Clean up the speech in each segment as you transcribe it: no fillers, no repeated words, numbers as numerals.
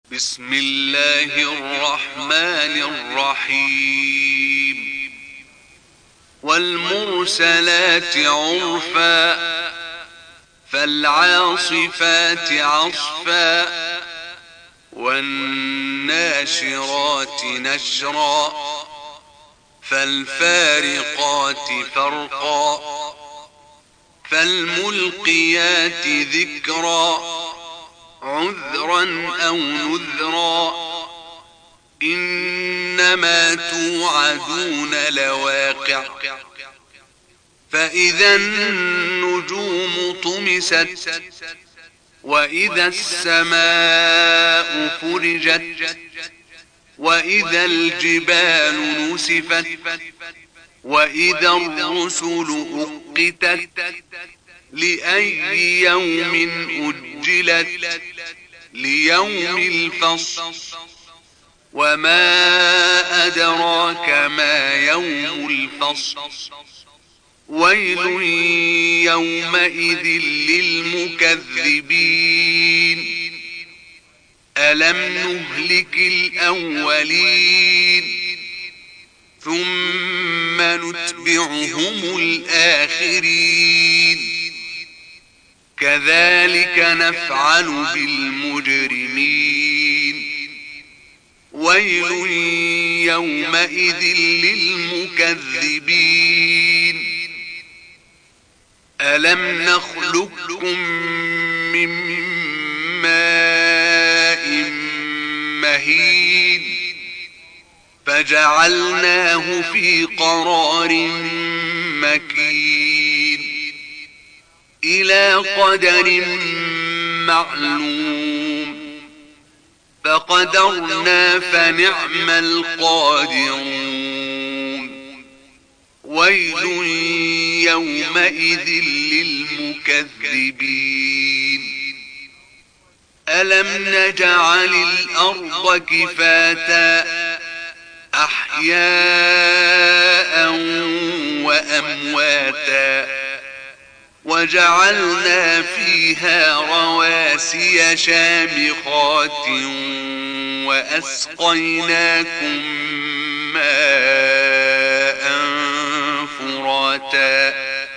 بسم الله الرحمن الرحيم والمرسلات عرفا فالعاصفات عصفا والناشرات نشرا فالفارقات فرقا فالملقيات ذكرا عذرا أو نذرا إنما توعدون لواقع فإذا النجوم طمست وإذا السماء فرجت وإذا الجبال نسفت وإذا الرسل أقتت لأي يوم أجلت ليوم الفصل وما أدراك ما يوم الفصل ويل يومئذ للمكذبين ألم نهلك الأولين ثم نتبعهم الآخرين كذلك نفعل بالمجرمين ويل يومئذ للمكذبين ألم نخلقكم من ماء مهين فجعلناه في قرار مكين إلى قدر معلوم فقدرنا فنعم القادرون ويل يومئذ للمكذبين ألم نجعل الأرض كفاتا أحياء وأمواتا وجعلنا فيها رواسي شامخات وأسقيناكم ماء فراتا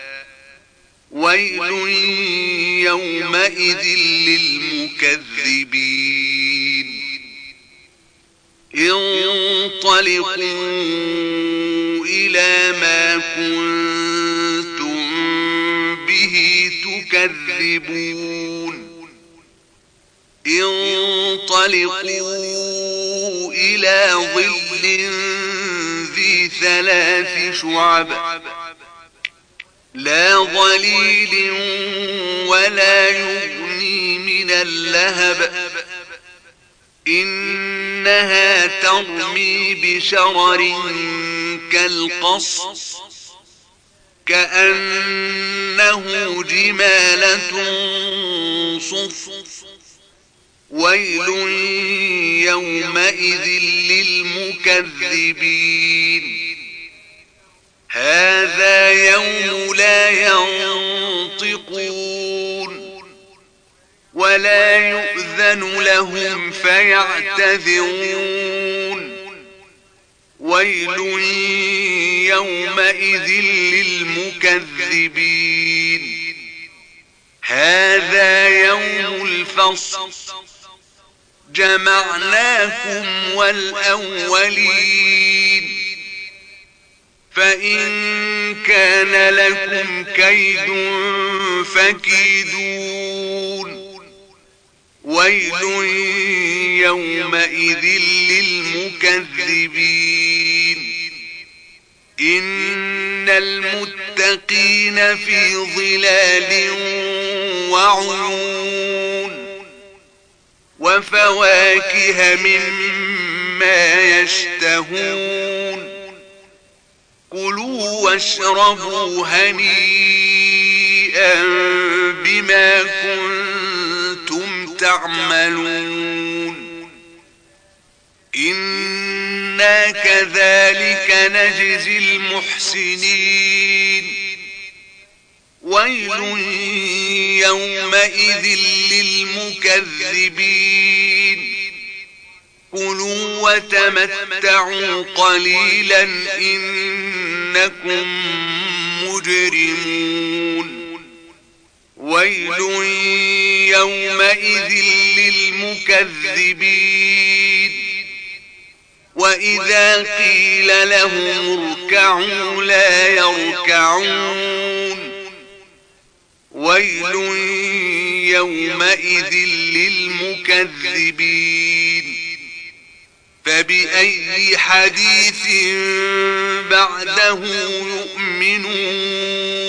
ويل يومئذ للمكذبين انطلقوا إلى ما كنتم به تكذبون انطلقوا إلى ظل ذي ثلاث شعب لا ظليل ولا يغني من اللهب إنها ترمي بشرر كالقصر كأنه جمالة صفر ويل يومئذ للمكذبين هذا يوم لا ينطقون ولا يؤذن لهم فيعتذرون ويل يومئذ للمكذبين هذا يوم الفصل جمعناكم والأولين فإن كان لكم كيد فكيدون ويل يومئذ للمكذبين إن المتقين في ظلال وعيون وفواكه مما يشتهون كلوا واشربوا هنيئا بما كنتم تعملون إنا كذلك نجزي المحسنين ويل يومئذ للمكذبين كلوا وتمتعوا قليلا إنكم مجرمون ويل يومئذ للمكذبين وإذا قيل لهم اركعوا لا يركعون ويل يومئذ للمكذبين فبأي حديث بعده يؤمنون